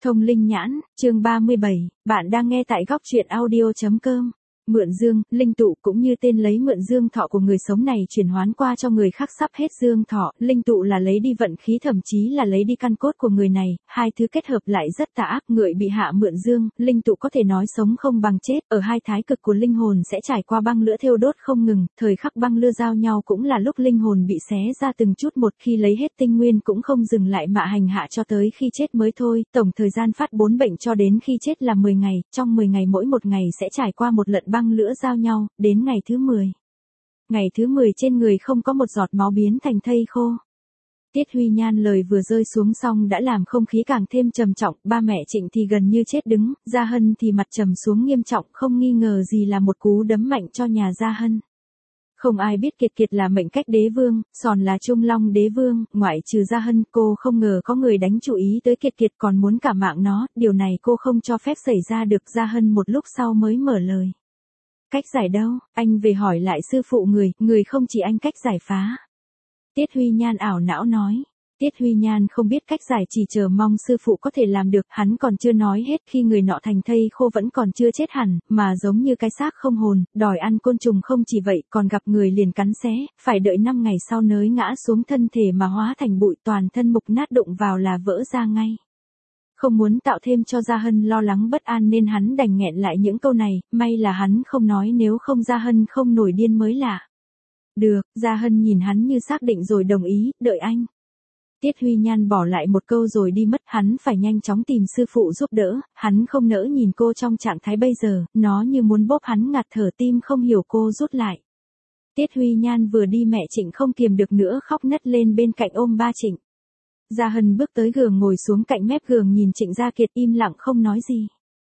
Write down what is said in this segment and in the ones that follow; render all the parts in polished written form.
Thông linh nhãn, chương 37, bạn đang nghe tại góc truyện audio.com. Mượn dương, linh tụ cũng như tên lấy mượn dương thọ của người sống này chuyển hoán qua cho người khác sắp hết dương thọ, linh tụ là lấy đi vận khí thậm chí là lấy đi căn cốt của người này, hai thứ kết hợp lại rất tà ác. Người bị hạ mượn dương, linh tụ có thể nói sống không bằng chết, ở hai thái cực của linh hồn sẽ trải qua băng lửa thiêu đốt không ngừng, thời khắc băng lửa giao nhau cũng là lúc linh hồn bị xé ra từng chút một, khi lấy hết tinh nguyên cũng không dừng lại mà hành hạ cho tới khi chết mới thôi. Tổng thời gian phát 4 bệnh cho đến khi chết là 10 ngày, trong 10 ngày mỗi một ngày sẽ trải qua một lần băng lửa giao nhau, đến ngày thứ 10. Ngày thứ 10 trên người không có một giọt máu, biến thành thây khô. Tiết Huy Nhan lời vừa rơi xuống xong đã làm không khí càng thêm trầm trọng, ba mẹ Trịnh thì gần như chết đứng, Gia Hân thì mặt trầm xuống nghiêm trọng, không nghi ngờ gì là một cú đấm mạnh cho nhà Gia Hân. Không ai biết Kiệt Kiệt là mệnh cách đế vương, Sòn là Trung Long đế vương, ngoại trừ Gia Hân, cô không ngờ có người đánh chú ý tới Kiệt Kiệt còn muốn cả mạng nó, điều này cô không cho phép xảy ra được. Gia Hân một lúc sau mới mở lời. Cách giải đâu, anh về hỏi lại sư phụ người không chỉ anh cách giải phá. Tiết Huy Nhan ảo não nói. Tiết Huy Nhan không biết cách giải, chỉ chờ mong sư phụ có thể làm được. Hắn còn chưa nói hết khi người nọ thành thây khô vẫn còn chưa chết hẳn, mà giống như cái xác không hồn, đòi ăn côn trùng. Không chỉ vậy, còn gặp người liền cắn xé, phải đợi 5 ngày sau nới ngã xuống, thân thể mà hóa thành bụi, toàn thân mục nát, đụng vào là vỡ ra ngay. Không muốn tạo thêm cho Gia Hân lo lắng bất an nên hắn đành nghẹn lại những câu này, may là hắn không nói, nếu không Gia Hân không nổi điên mới lạ. Được, Gia Hân nhìn hắn như xác định rồi đồng ý, đợi anh. Tiết Huy Nhan bỏ lại một câu rồi đi mất, hắn phải nhanh chóng tìm sư phụ giúp đỡ, hắn không nỡ nhìn cô trong trạng thái bây giờ, nó như muốn bóp hắn ngạt thở, tim không hiểu cô rút lại. Tiết Huy Nhan vừa đi mẹ Trịnh không kiềm được nữa khóc nấc lên bên cạnh ôm ba Trịnh. Gia Hân bước tới giường ngồi xuống cạnh mép giường nhìn Trịnh Gia Kiệt im lặng không nói gì.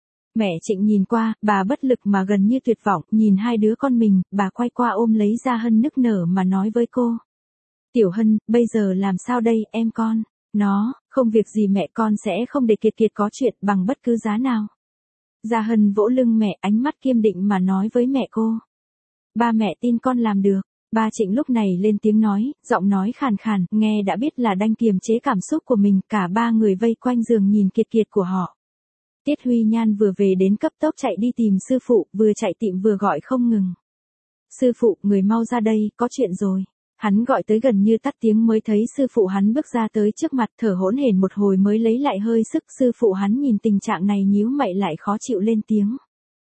Mẹ Trịnh nhìn qua, bà bất lực mà gần như tuyệt vọng, nhìn hai đứa con mình, bà quay qua ôm lấy Gia Hân nức nở mà nói với cô. Tiểu Hân, bây giờ làm sao đây, em con? Nó, không việc gì mẹ, con sẽ không để Kiệt Kiệt có chuyện bằng bất cứ giá nào. Gia Hân vỗ lưng mẹ, ánh mắt kiên định mà nói với mẹ cô. Ba mẹ tin con làm được. Ba Trịnh lúc này lên tiếng nói, giọng nói khàn khàn, nghe đã biết là đang kiềm chế cảm xúc của mình. Cả ba người vây quanh giường nhìn Kiệt Kiệt của họ. Tiết Huy Nhan vừa về đến cấp tốc chạy đi tìm sư phụ, vừa chạy tìm vừa gọi không ngừng. Sư phụ, người mau ra đây, có chuyện rồi. Hắn gọi tới gần như tắt tiếng mới thấy sư phụ hắn bước ra tới trước mặt, thở hổn hển một hồi mới lấy lại hơi sức. Sư phụ hắn nhìn tình trạng này nhíu mày lại khó chịu lên tiếng.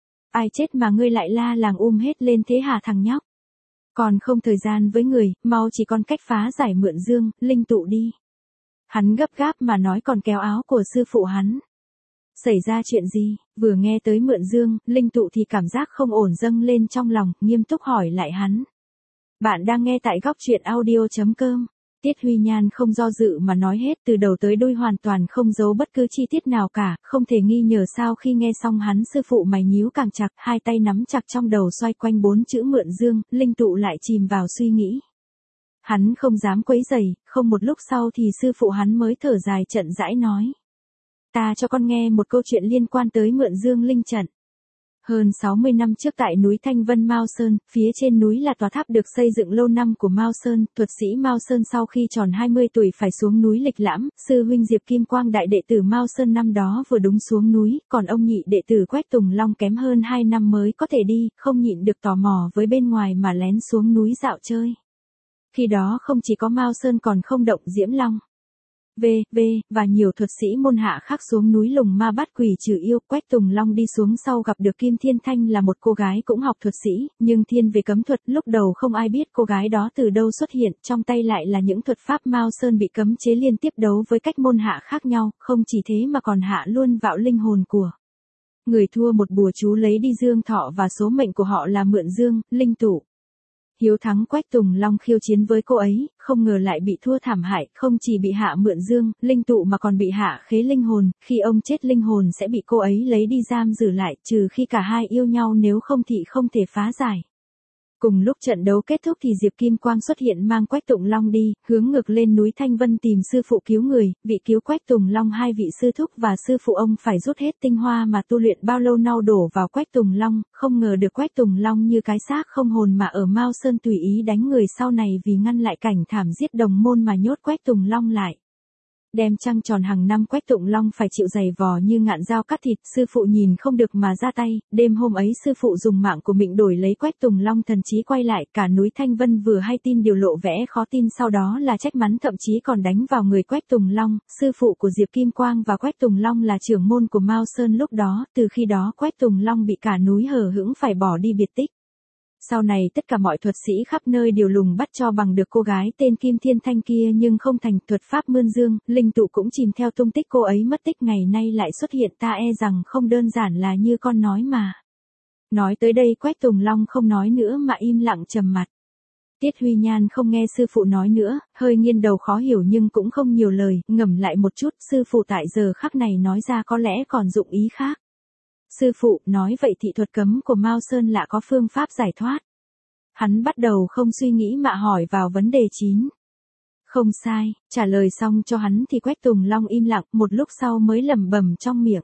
Ai chết mà ngươi lại la làng hết lên thế hả thằng nhóc? Còn không thời gian với người, mau chỉ còn cách phá giải mượn dương, linh tụ đi. Hắn gấp gáp mà nói còn kéo áo của sư phụ hắn. Xảy ra chuyện gì? Vừa nghe tới mượn dương, linh tụ thì cảm giác không ổn dâng lên trong lòng, nghiêm túc hỏi lại hắn. Bạn đang nghe tại góc truyện audio.com. Tiết Huy Nhan không do dự mà nói hết từ đầu tới đuôi, hoàn toàn không giấu bất cứ chi tiết nào cả, không thể nghi ngờ sao. Khi nghe xong hắn, sư phụ mày nhíu càng chặt, hai tay nắm chặt trong đầu xoay quanh 4 chữ mượn dương, linh tụ lại chìm vào suy nghĩ. Hắn không dám quấy rầy, không một lúc sau thì sư phụ hắn mới thở dài chậm rãi nói. Ta cho con nghe một câu chuyện liên quan tới mượn dương linh trận. Hơn 60 năm trước tại núi Thanh Vân Mao Sơn, phía trên núi là tòa tháp được xây dựng lâu năm của Mao Sơn. Thuật sĩ Mao Sơn sau khi tròn 20 tuổi phải xuống núi lịch lãm, sư huynh Diệp Kim Quang đại đệ tử Mao Sơn năm đó vừa đúng xuống núi, còn ông nhị đệ tử Quách Tùng Long kém hơn 2 năm mới có thể đi, không nhịn được tò mò với bên ngoài mà lén xuống núi dạo chơi. Khi đó không chỉ có Mao Sơn còn không động Diễm Long, và nhiều thuật sĩ môn hạ khác xuống núi lùng ma bắt quỷ trừ yêu. Quách Tùng Long đi xuống sau gặp được Kim Thiên Thanh là một cô gái cũng học thuật sĩ, nhưng thiên về cấm thuật. Lúc đầu không ai biết cô gái đó từ đâu xuất hiện, trong tay lại là những thuật pháp Mao Sơn bị cấm chế, liên tiếp đấu với cách môn hạ khác nhau, không chỉ thế mà còn hạ luôn vạo linh hồn của người thua một bùa chú lấy đi dương thọ và số mệnh của họ là mượn dương, linh tụ. Hiếu thắng Quách Tùng Long khiêu chiến với cô ấy, không ngờ lại bị thua thảm hại, không chỉ bị hạ mượn dương, linh tụ mà còn bị hạ khế linh hồn, khi ông chết linh hồn sẽ bị cô ấy lấy đi giam giữ lại, trừ khi cả hai yêu nhau, nếu không thì không thể phá giải. Cùng lúc trận đấu kết thúc thì Diệp Kim Quang xuất hiện mang Quách Tùng Long đi, hướng ngược lên núi Thanh Vân tìm sư phụ cứu người, vị cứu Quách Tùng Long. Hai vị sư thúc và sư phụ ông phải rút hết tinh hoa mà tu luyện bao lâu nau đổ vào Quách Tùng Long, không ngờ được Quách Tùng Long như cái xác không hồn mà ở Mao Sơn tùy ý đánh người, sau này vì ngăn lại cảnh thảm giết đồng môn mà nhốt Quách Tùng Long lại. Đem trăng tròn hàng năm Quách Tụng Long phải chịu giày vò như ngạn dao cắt thịt, sư phụ nhìn không được mà ra tay, đêm hôm ấy sư phụ dùng mạng của mình đổi lấy Quách Tùng Long thần trí quay lại, cả núi Thanh Vân vừa hay tin điều lộ vẻ khó tin sau đó là trách mắng thậm chí còn đánh vào người Quách Tùng Long, sư phụ của Diệp Kim Quang và Quách Tùng Long là trưởng môn của Mao Sơn lúc đó, từ khi đó Quách Tùng Long bị cả núi hờ hững phải bỏ đi biệt tích. Sau này tất cả mọi thuật sĩ khắp nơi đều lùng bắt cho bằng được cô gái tên Kim Thiên Thanh kia nhưng không thành, thuật pháp mươn dương, linh tụ cũng chìm theo tung tích cô ấy mất tích ngày nay lại xuất hiện, ta e rằng không đơn giản là như con nói mà. Nói tới đây Quách Tùng Long không nói nữa mà im lặng trầm mặt. Tiết Huy Nhan không nghe sư phụ nói nữa, hơi nghiêng đầu khó hiểu nhưng cũng không nhiều lời, ngẫm lại một chút, sư phụ tại giờ khắc này nói ra có lẽ còn dụng ý khác. Sư phụ, nói vậy thị thuật cấm của Mao Sơn lạ có phương pháp giải thoát. Hắn bắt đầu không suy nghĩ mà hỏi vào vấn đề 9. Không sai, trả lời xong cho hắn thì Quách Tùng Long im lặng, một lúc sau mới lẩm bẩm trong miệng.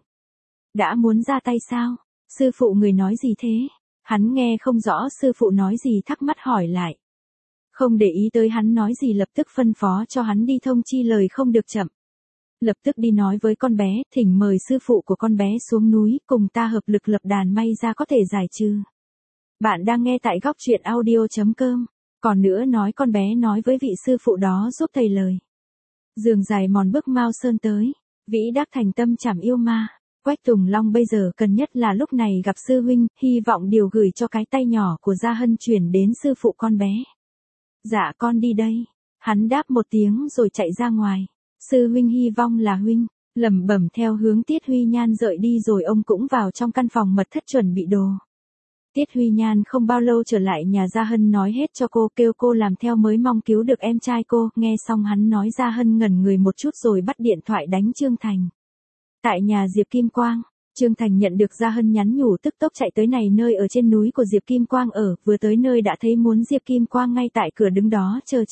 Đã muốn ra tay sao? Sư phụ người nói gì thế? Hắn nghe không rõ sư phụ nói gì thắc mắc hỏi lại. Không để ý tới hắn nói gì lập tức phân phó cho hắn đi thông chi lời không được chậm. Lập tức đi nói với con bé, thỉnh mời sư phụ của con bé xuống núi, cùng ta hợp lực lập đàn may ra có thể giải trừ. Bạn đang nghe tại góc truyện audio.com. Còn nữa nói con bé nói với vị sư phụ đó giúp thầy lời. Giường dài mòn bước Mao Sơn tới. Vĩ đắc thành tâm chảm yêu ma. Quách Tùng Long bây giờ cần nhất là lúc này gặp sư huynh, hy vọng điều gửi cho cái tay nhỏ của Gia Hân chuyển đến sư phụ con bé. Dạ con đi đây. Hắn đáp một tiếng rồi chạy ra ngoài. Sư huynh hy vọng là huynh. Lẩm bẩm theo hướng Tiết Huy Nhan rời đi rồi ông cũng vào trong căn phòng mật thất chuẩn bị đồ. Tiết Huy Nhan không bao lâu trở lại nhà Gia Hân nói hết cho cô, kêu cô làm theo mới mong cứu được em trai cô, nghe xong hắn nói Gia Hân ngẩn người một chút rồi bắt điện thoại đánh Trương Thành. Tại nhà Diệp Kim Quang, Trương Thành nhận được Gia Hân nhắn nhủ tức tốc chạy tới này nơi ở trên núi của Diệp Kim Quang ở, vừa tới nơi đã thấy muốn Diệp Kim Quang ngay tại cửa đứng đó chờ.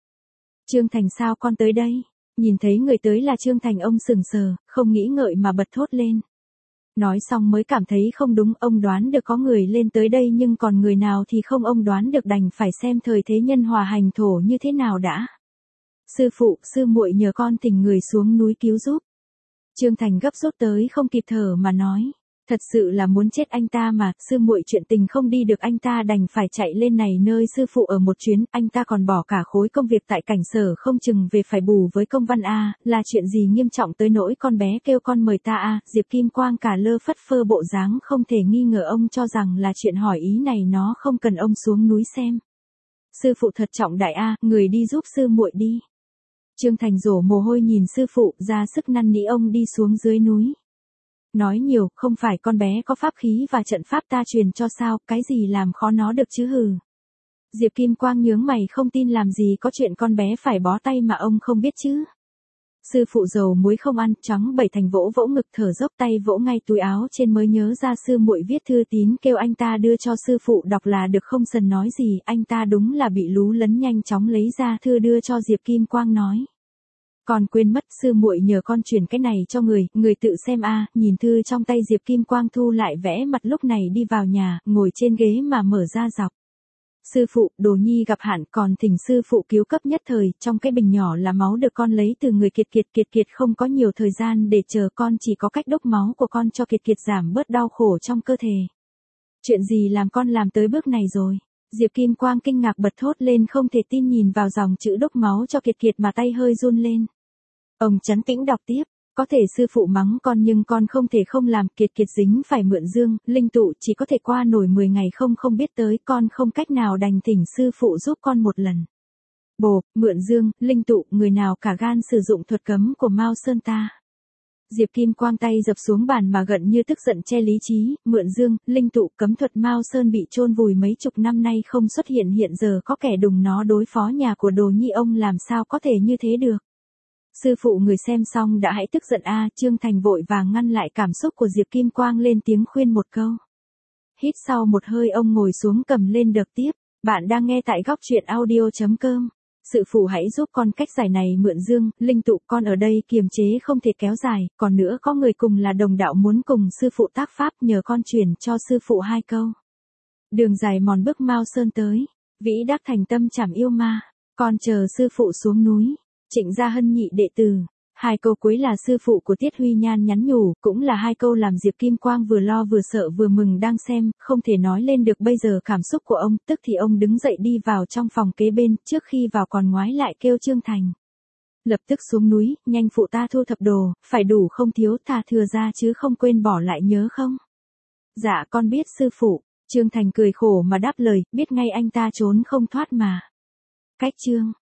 Trương Thành sao con tới đây? Nhìn thấy người tới là Trương Thành ông sững sờ, không nghĩ ngợi mà bật thốt lên. Nói xong mới cảm thấy không đúng, ông đoán được có người lên tới đây nhưng còn người nào thì không, ông đoán được đành phải xem thời thế nhân hòa hành thổ như thế nào đã. Sư phụ, sư muội nhờ con thỉnh người xuống núi cứu giúp. Trương Thành gấp rút tới không kịp thở mà nói. Thật sự là muốn chết anh ta mà, sư muội chuyện tình không đi được anh ta đành phải chạy lên này nơi sư phụ ở một chuyến, anh ta còn bỏ cả khối công việc tại cảnh sở không chừng về phải bù với công văn a, là chuyện gì nghiêm trọng tới nỗi con bé kêu con mời ta a. Diệp Kim Quang cả lơ phất phơ bộ dáng không thể nghi ngờ, ông cho rằng là chuyện hỏi ý này nó không cần ông xuống núi xem. Sư phụ thật trọng đại a, người đi giúp sư muội đi. Trương Thành rổ mồ hôi nhìn sư phụ, ra sức năn nỉ ông đi xuống dưới núi. Nói nhiều, không phải con bé có pháp khí và trận pháp ta truyền cho sao, cái gì làm khó nó được chứ hừ. Diệp Kim Quang nhướng mày không tin làm gì có chuyện con bé phải bó tay mà ông không biết chứ. Sư phụ dầu muối không ăn, trắng bẩy thành vỗ vỗ ngực thở dốc tay vỗ ngay túi áo trên mới nhớ ra sư muội viết thư tín kêu anh ta đưa cho sư phụ đọc là được không, sần nói gì, anh ta đúng là bị lú lấn nhanh chóng lấy ra thư đưa cho Diệp Kim Quang nói. Còn quên mất sư muội nhờ con chuyển cái này cho người tự xem a. Nhìn thư trong tay Diệp Kim Quang thu lại vẽ mặt lúc này đi vào nhà, ngồi trên ghế mà mở ra dọc. Sư phụ, đồ nhi gặp hạn còn thỉnh sư phụ cứu cấp nhất thời, trong cái bình nhỏ là máu được con lấy từ người Kiệt không có nhiều thời gian để chờ, con chỉ có cách đốc máu của con cho Kiệt giảm bớt đau khổ trong cơ thể. Chuyện gì làm con làm tới bước này rồi? Diệp Kim Quang kinh ngạc bật thốt lên không thể tin nhìn vào dòng chữ đốc máu cho Kiệt mà tay hơi run lên. Ông trấn tĩnh đọc tiếp, có thể sư phụ mắng con nhưng con không thể không làm, Kiệt dính phải mượn dương, linh tụ chỉ có thể qua nổi 10 ngày không biết tới, con không cách nào đành thỉnh sư phụ giúp con một lần. Bồ, mượn dương, linh tụ, người nào cả gan sử dụng thuật cấm của Mao Sơn ta. Diệp Kim Quang tay dập xuống bàn mà gần như tức giận che lý trí, mượn dương, linh tụ, cấm thuật Mao Sơn bị chôn vùi mấy chục năm nay không xuất hiện, hiện giờ có kẻ đùng nó đối phó nhà của đồ nhi, ông làm sao có thể như thế được. Sư phụ người xem xong đã hãy tức giận a. Trương Thành vội vàng ngăn lại cảm xúc của Diệp Kim Quang lên tiếng khuyên một câu. Hít sau một hơi ông ngồi xuống cầm lên đợt tiếp. Bạn đang nghe tại góc truyện audio.com. Sư phụ hãy giúp con cách giải này, mượn dương, linh tụ, con ở đây kiềm chế không thể kéo dài, còn nữa có người cùng là đồng đạo muốn cùng sư phụ tác pháp, nhờ con truyền cho sư phụ 2 câu. Đường dài mòn bước Mao Sơn tới, vĩ đắc thành tâm chảm yêu ma, con chờ sư phụ xuống núi. Trịnh Gia Hân nhị đệ tử, Hai câu cuối là sư phụ của Tiết Huy Nhan nhắn nhủ, cũng là hai câu làm Diệp Kim Quang vừa lo vừa sợ vừa mừng đang xem, không thể nói lên được bây giờ cảm xúc của ông, tức thì ông đứng dậy đi vào trong phòng kế bên, trước khi vào còn ngoái lại kêu Trương Thành. Lập tức xuống núi, nhanh phụ ta thu thập đồ, phải đủ không thiếu thà thừa ra chứ không quên bỏ lại nhớ không? Dạ con biết sư phụ, Trương Thành cười khổ mà đáp lời, biết ngay anh ta trốn không thoát mà. Cách Trương